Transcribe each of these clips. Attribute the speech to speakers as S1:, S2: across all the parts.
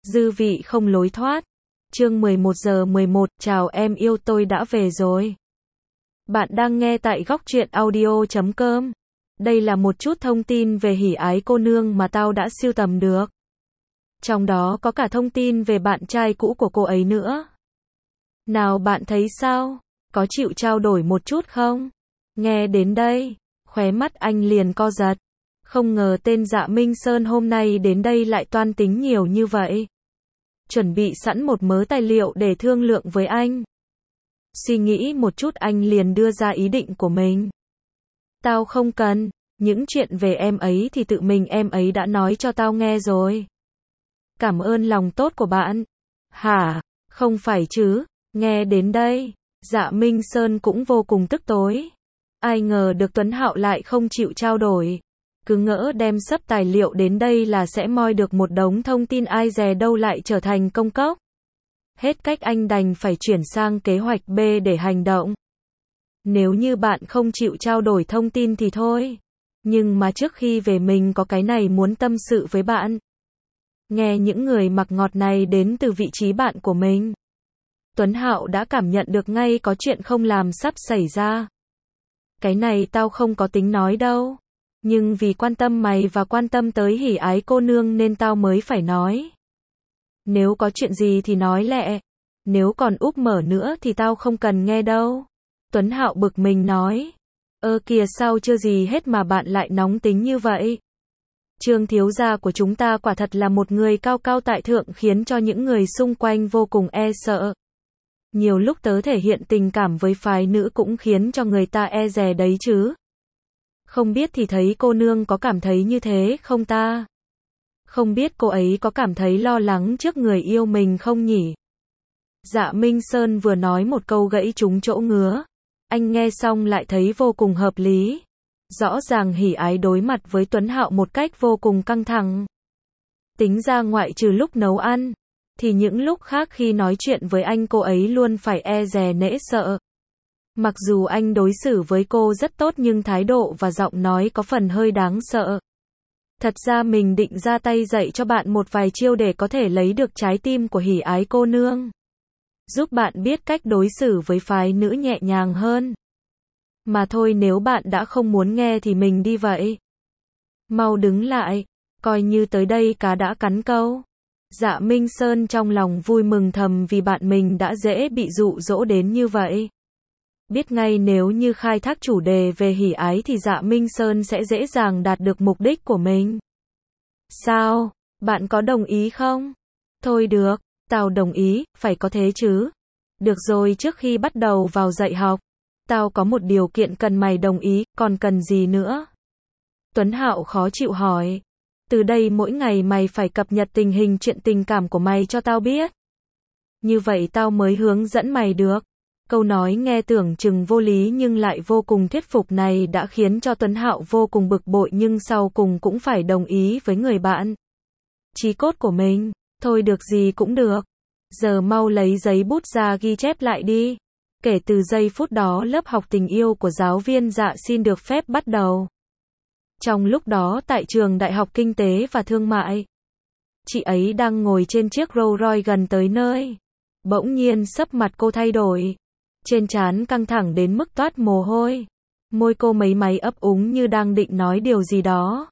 S1: Dư vị không lối thoát. Chương 11:11, chào em yêu tôi đã về rồi. Bạn đang nghe tại góc truyện audio.com. Đây là một chút thông tin về hỉ ái cô nương mà tao đã sưu tầm được. Trong đó có cả thông tin về bạn trai cũ của cô ấy nữa. Nào bạn thấy sao? Có chịu trao đổi một chút không? Nghe đến đây, khóe mắt anh liền co giật. Không ngờ tên Dạ Minh Sơn hôm nay đến đây lại toan tính nhiều như vậy. Chuẩn bị sẵn một mớ tài liệu để thương lượng với anh. Suy nghĩ một chút anh liền đưa ra ý định của mình. Tao không cần, những chuyện về em ấy thì tự mình em ấy đã nói cho tao nghe rồi. Cảm ơn lòng tốt của bạn. Hả, không phải chứ, nghe đến đây, Dạ Minh Sơn cũng vô cùng tức tối. Ai ngờ được Tuấn Hạo lại không chịu trao đổi. Cứ ngỡ đem sắp tài liệu đến đây là sẽ moi được một đống thông tin, ai dè đâu lại trở thành công cốc. Hết cách anh đành phải chuyển sang kế hoạch B để hành động. Nếu như bạn không chịu trao đổi thông tin thì thôi. Nhưng mà trước khi về mình có cái này muốn tâm sự với bạn. Nghe những người mặc ngọt này đến từ vị trí bạn của mình. Tuấn Hạo đã cảm nhận được ngay có chuyện không làm sắp xảy ra. Cái này tao không có tính nói đâu. Nhưng vì quan tâm mày và quan tâm tới hỉ ái cô nương nên tao mới phải nói. Nếu có chuyện gì thì nói lẹ. Nếu còn úp mở nữa thì tao không cần nghe đâu. Tuấn Hạo bực mình nói. Kìa sao chưa gì hết mà bạn lại nóng tính như vậy. Trương thiếu gia của chúng ta quả thật là một người cao cao tại thượng khiến cho những người xung quanh vô cùng e sợ. Nhiều lúc tớ thể hiện tình cảm với phái nữ cũng khiến cho người ta e dè đấy chứ. Không biết thì thấy cô nương có cảm thấy như thế không ta? Không biết cô ấy có cảm thấy lo lắng trước người yêu mình không nhỉ? Dạ Minh Sơn vừa nói một câu gãy trúng chỗ ngứa. Anh nghe xong lại thấy vô cùng hợp lý. Rõ ràng hỉ ái đối mặt với Tuấn Hạo một cách vô cùng căng thẳng. Tính ra ngoại trừ lúc nấu ăn, thì những lúc khác khi nói chuyện với anh cô ấy luôn phải e dè nể sợ. Mặc dù anh đối xử với cô rất tốt nhưng thái độ và giọng nói có phần hơi đáng sợ. Thật ra mình định ra tay dạy cho bạn một vài chiêu để có thể lấy được trái tim của hỉ ái cô nương. Giúp bạn biết cách đối xử với phái nữ nhẹ nhàng hơn. Mà thôi, nếu bạn đã không muốn nghe thì mình đi vậy. Mau đứng lại, coi như tới đây cá đã cắn câu. Dạ Minh Sơn trong lòng vui mừng thầm vì bạn mình đã dễ bị dụ dỗ đến như vậy. Biết ngay nếu như khai thác chủ đề về hỉ ái thì Dạ Minh Sơn sẽ dễ dàng đạt được mục đích của mình. Sao, bạn có đồng ý không? Thôi được, tao đồng ý, phải có thế chứ. Được rồi, trước khi bắt đầu vào dạy học, tao có một điều kiện cần mày đồng ý, còn cần gì nữa? Tuấn Hạo khó chịu hỏi. Từ đây mỗi ngày mày phải cập nhật tình hình chuyện tình cảm của mày cho tao biết. Như vậy tao mới hướng dẫn mày được. Câu nói nghe tưởng chừng vô lý nhưng lại vô cùng thuyết phục này đã khiến cho Tuấn Hạo vô cùng bực bội nhưng sau cùng cũng phải đồng ý với người bạn chí cốt của mình. Thôi được, gì cũng được. Giờ mau lấy giấy bút ra ghi chép lại đi. Kể từ giây phút đó lớp học tình yêu của giáo viên Dạ xin được phép bắt đầu. Trong lúc đó tại trường Đại học Kinh tế và Thương mại, chị ấy đang ngồi trên chiếc Rolls Royce gần tới nơi. Bỗng nhiên sắc mặt cô thay đổi. Trên trán căng thẳng đến mức toát mồ hôi. Môi cô mấy máy ấp úng như đang định nói điều gì đó.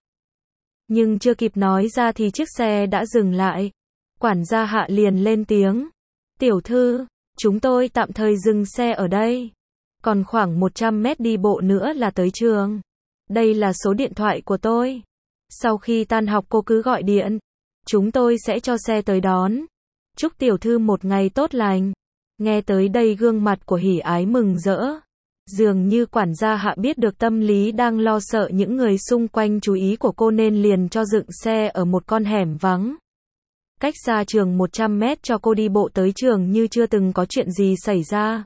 S1: Nhưng chưa kịp nói ra thì chiếc xe đã dừng lại. Quản gia Hạ liền lên tiếng. Tiểu thư, chúng tôi tạm thời dừng xe ở đây. Còn khoảng 100 mét đi bộ nữa là tới trường. Đây là số điện thoại của tôi. Sau khi tan học cô cứ gọi điện. Chúng tôi sẽ cho xe tới đón. Chúc tiểu thư một ngày tốt lành. Nghe tới đây gương mặt của hỉ ái mừng rỡ. Dường như quản gia Hạ biết được tâm lý đang lo sợ những người xung quanh chú ý của cô nên liền cho dựng xe ở một con hẻm vắng. Cách xa trường 100 mét cho cô đi bộ tới trường như chưa từng có chuyện gì xảy ra.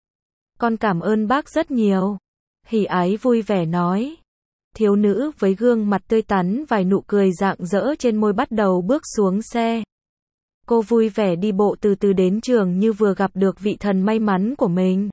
S1: Con cảm ơn bác rất nhiều. Hỉ ái vui vẻ nói. Thiếu nữ với gương mặt tươi tắn vài nụ cười rạng rỡ trên môi bắt đầu bước xuống xe. Cô vui vẻ đi bộ từ từ đến trường như vừa gặp được vị thần may mắn của mình.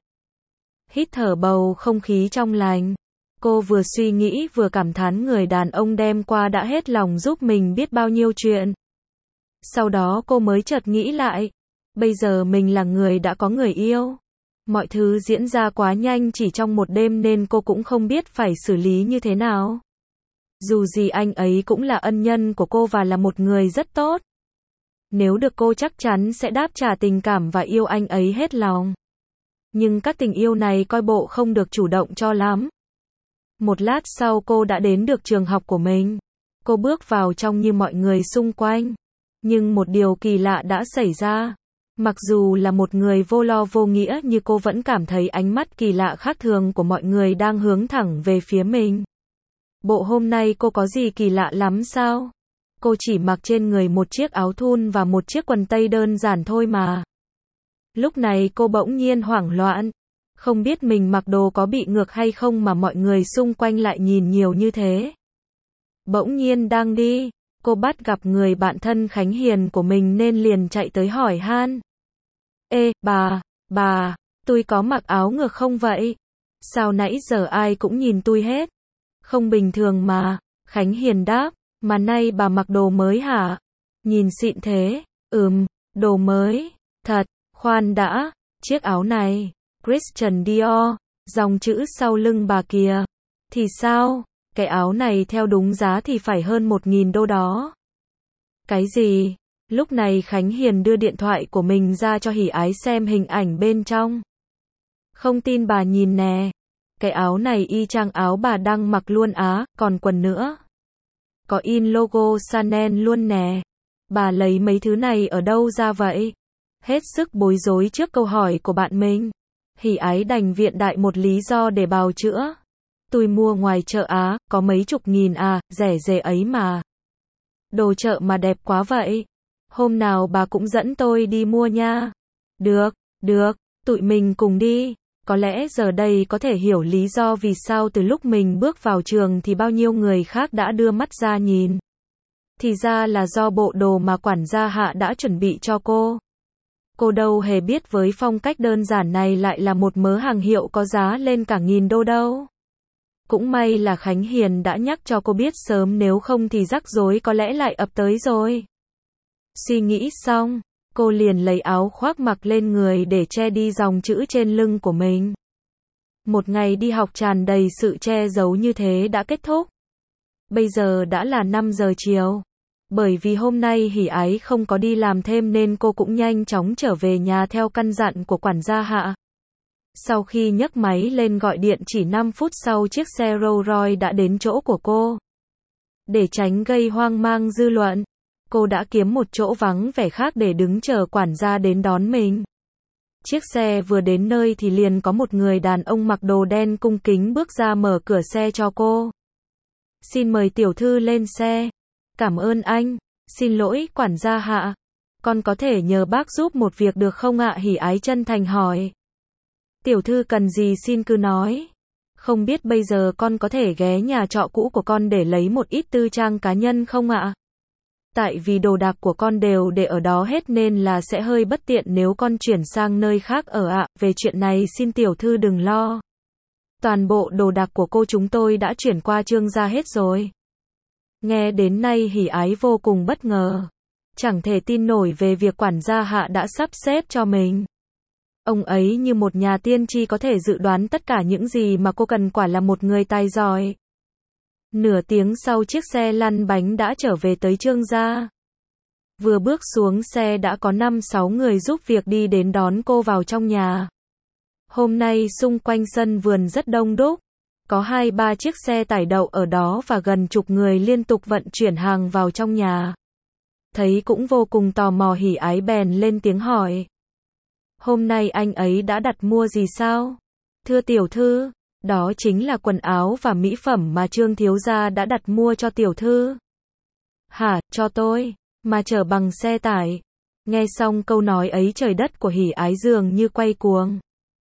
S1: Hít thở bầu không khí trong lành. Cô vừa suy nghĩ vừa cảm thán người đàn ông đêm qua đã hết lòng giúp mình biết bao nhiêu chuyện. Sau đó cô mới chợt nghĩ lại. Bây giờ mình là người đã có người yêu. Mọi thứ diễn ra quá nhanh chỉ trong một đêm nên cô cũng không biết phải xử lý như thế nào. Dù gì anh ấy cũng là ân nhân của cô và là một người rất tốt. Nếu được cô chắc chắn sẽ đáp trả tình cảm và yêu anh ấy hết lòng. Nhưng các tình yêu này coi bộ không được chủ động cho lắm. Một lát sau cô đã đến được trường học của mình. Cô bước vào trong như mọi người xung quanh. Nhưng một điều kỳ lạ đã xảy ra. Mặc dù là một người vô lo vô nghĩa như cô vẫn cảm thấy ánh mắt kỳ lạ khác thường của mọi người đang hướng thẳng về phía mình. Bộ hôm nay cô có gì kỳ lạ lắm sao? Cô chỉ mặc trên người một chiếc áo thun và một chiếc quần tây đơn giản thôi mà. Lúc này cô bỗng nhiên hoảng loạn. Không biết mình mặc đồ có bị ngược hay không mà mọi người xung quanh lại nhìn nhiều như thế. Bỗng nhiên đang đi, cô bắt gặp người bạn thân Khánh Hiền của mình nên liền chạy tới hỏi han. Ê, bà, tôi có mặc áo ngược không vậy? Sao nãy giờ ai cũng nhìn tôi hết? Không bình thường mà, Khánh Hiền đáp, mà nay bà mặc đồ mới hả? Nhìn xịn thế, đồ mới, thật, khoan đã, chiếc áo này, Christian Dior, dòng chữ sau lưng bà kìa. Thì sao, cái áo này theo đúng giá thì phải hơn 1.000 đô đó. Cái gì? Lúc này Khánh Hiền đưa điện thoại của mình ra cho Hỷ Ái xem hình ảnh bên trong. Không tin bà nhìn nè. Cái áo này y chang áo bà đang mặc luôn á, còn quần nữa. Có in logo Chanel luôn nè. Bà lấy mấy thứ này ở đâu ra vậy? Hết sức bối rối trước câu hỏi của bạn mình. Hỷ Ái đành viện đại một lý do để bào chữa. Tôi mua ngoài chợ á, có mấy chục nghìn à, rẻ rề ấy mà. Đồ chợ mà đẹp quá vậy. Hôm nào bà cũng dẫn tôi đi mua nha. Được, tụi mình cùng đi. Có lẽ giờ đây có thể hiểu lý do vì sao từ lúc mình bước vào trường thì bao nhiêu người khác đã đưa mắt ra nhìn. Thì ra là do bộ đồ mà quản gia Hạ đã chuẩn bị cho cô. Cô đâu hề biết với phong cách đơn giản này lại là một mớ hàng hiệu có giá lên cả 1.000 đô đâu. Cũng may là Khánh Hiền đã nhắc cho cô biết sớm, nếu không thì rắc rối có lẽ lại ập tới rồi. Suy nghĩ xong, cô liền lấy áo khoác mặc lên người để che đi dòng chữ trên lưng của mình. Một ngày đi học tràn đầy sự che giấu như thế đã kết thúc. Bây giờ đã là 5 giờ chiều. Bởi vì hôm nay Hỷ Ái không có đi làm thêm nên cô cũng nhanh chóng trở về nhà theo căn dặn của quản gia Hạ. Sau khi nhấc máy lên gọi điện chỉ 5 phút sau chiếc xe Rolls Royce đã đến chỗ của cô. Để tránh gây hoang mang dư luận, cô đã kiếm một chỗ vắng vẻ khác để đứng chờ quản gia đến đón mình. Chiếc xe vừa đến nơi thì liền có một người đàn ông mặc đồ đen cung kính bước ra mở cửa xe cho cô. Xin mời tiểu thư lên xe. Cảm ơn anh. Xin lỗi, quản gia Hạ. Con có thể nhờ bác giúp một việc được không ạ? Hỷ Ái chân thành hỏi. Tiểu thư cần gì xin cứ nói. Không biết bây giờ con có thể ghé nhà trọ cũ của con để lấy một ít tư trang cá nhân không ạ? Tại vì đồ đạc của con đều để ở đó hết nên là sẽ hơi bất tiện nếu con chuyển sang nơi khác ở ạ. Về chuyện này xin tiểu thư đừng lo. Toàn bộ đồ đạc của cô chúng tôi đã chuyển qua Trương gia hết rồi. Nghe đến nay Hỷ Ái vô cùng bất ngờ. Chẳng thể tin nổi về việc quản gia Hạ đã sắp xếp cho mình. Ông ấy như một nhà tiên tri có thể dự đoán tất cả những gì mà cô cần, quả là một người tài giỏi. Nửa tiếng sau chiếc xe lăn bánh đã trở về tới Trương gia. Vừa bước xuống xe đã có 5-6 người giúp việc đi đến đón cô vào trong nhà. Hôm nay xung quanh sân vườn rất đông đúc. Có 2-3 chiếc xe tải đậu ở đó và gần chục người liên tục vận chuyển hàng vào trong nhà. Thấy cũng vô cùng tò mò, Hỷ Ái bèn lên tiếng hỏi. Hôm nay anh ấy đã đặt mua gì sao? Thưa tiểu thư, đó chính là quần áo và mỹ phẩm mà Trương thiếu gia đã đặt mua cho tiểu thư. Hả, cho tôi, mà chở bằng xe tải. Nghe xong câu nói ấy trời đất của Hỷ Ái dường như quay cuồng.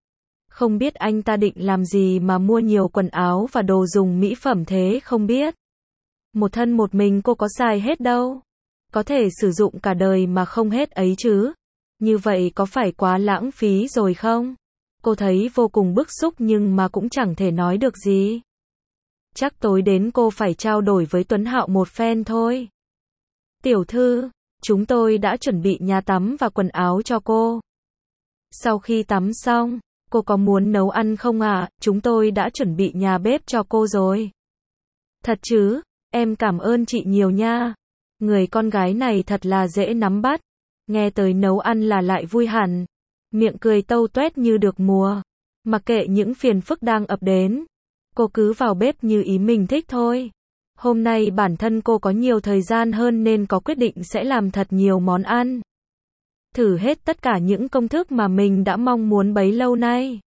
S1: Không biết anh ta định làm gì mà mua nhiều quần áo và đồ dùng mỹ phẩm thế không biết. Một thân một mình cô có xài hết đâu. Có thể sử dụng cả đời mà không hết ấy chứ. Như vậy có phải quá lãng phí rồi không? Cô thấy vô cùng bức xúc nhưng mà cũng chẳng thể nói được gì. Chắc tối đến cô phải trao đổi với Tuấn Hạo một phen thôi. Tiểu thư, Chúng tôi đã chuẩn bị nhà tắm và quần áo cho cô. Sau khi tắm xong, cô có muốn nấu ăn không ạ? Chúng tôi đã chuẩn bị nhà bếp cho cô rồi. Thật chứ? Em cảm ơn chị nhiều nha. Người con gái này thật là dễ nắm bắt. Nghe tới nấu ăn là lại vui hẳn. Miệng cười tâu tuét như được mùa. Mặc kệ những phiền phức đang ập đến. Cô cứ vào bếp như ý mình thích thôi. Hôm nay bản thân cô có nhiều thời gian hơn nên có quyết định sẽ làm thật nhiều món ăn. Thử hết tất cả những công thức mà mình đã mong muốn bấy lâu nay.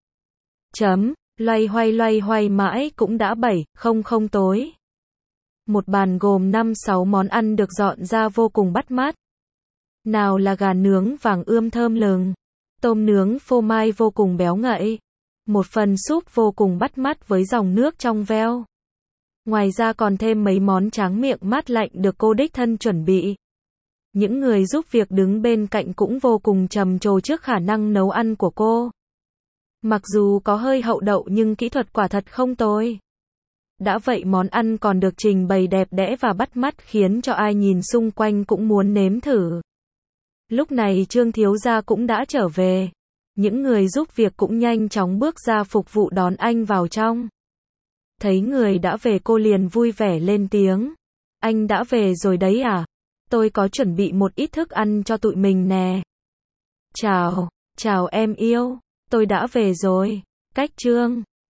S1: Loay hoay mãi cũng đã 7:00 tối. Một bàn gồm 5-6 món ăn được dọn ra vô cùng bắt mắt. Nào là gà nướng vàng ươm thơm lừng, tôm nướng phô mai vô cùng béo ngậy, một phần súp vô cùng bắt mắt với dòng nước trong veo. Ngoài ra còn thêm mấy món tráng miệng mát lạnh được cô đích thân chuẩn bị. Những người giúp việc đứng bên cạnh cũng vô cùng trầm trồ trước khả năng nấu ăn của cô. Mặc dù có hơi hậu đậu nhưng kỹ thuật quả thật không tồi. Đã vậy món ăn còn được trình bày đẹp đẽ và bắt mắt khiến cho ai nhìn xung quanh cũng muốn nếm thử. Lúc này Trương thiếu gia cũng đã trở về. Những người giúp việc cũng nhanh chóng bước ra phục vụ đón anh vào trong. Thấy người đã về cô liền vui vẻ lên tiếng. Anh đã về rồi đấy à? Tôi có chuẩn bị một ít thức ăn cho tụi mình nè. Chào em yêu. Tôi đã về rồi. Cách Trương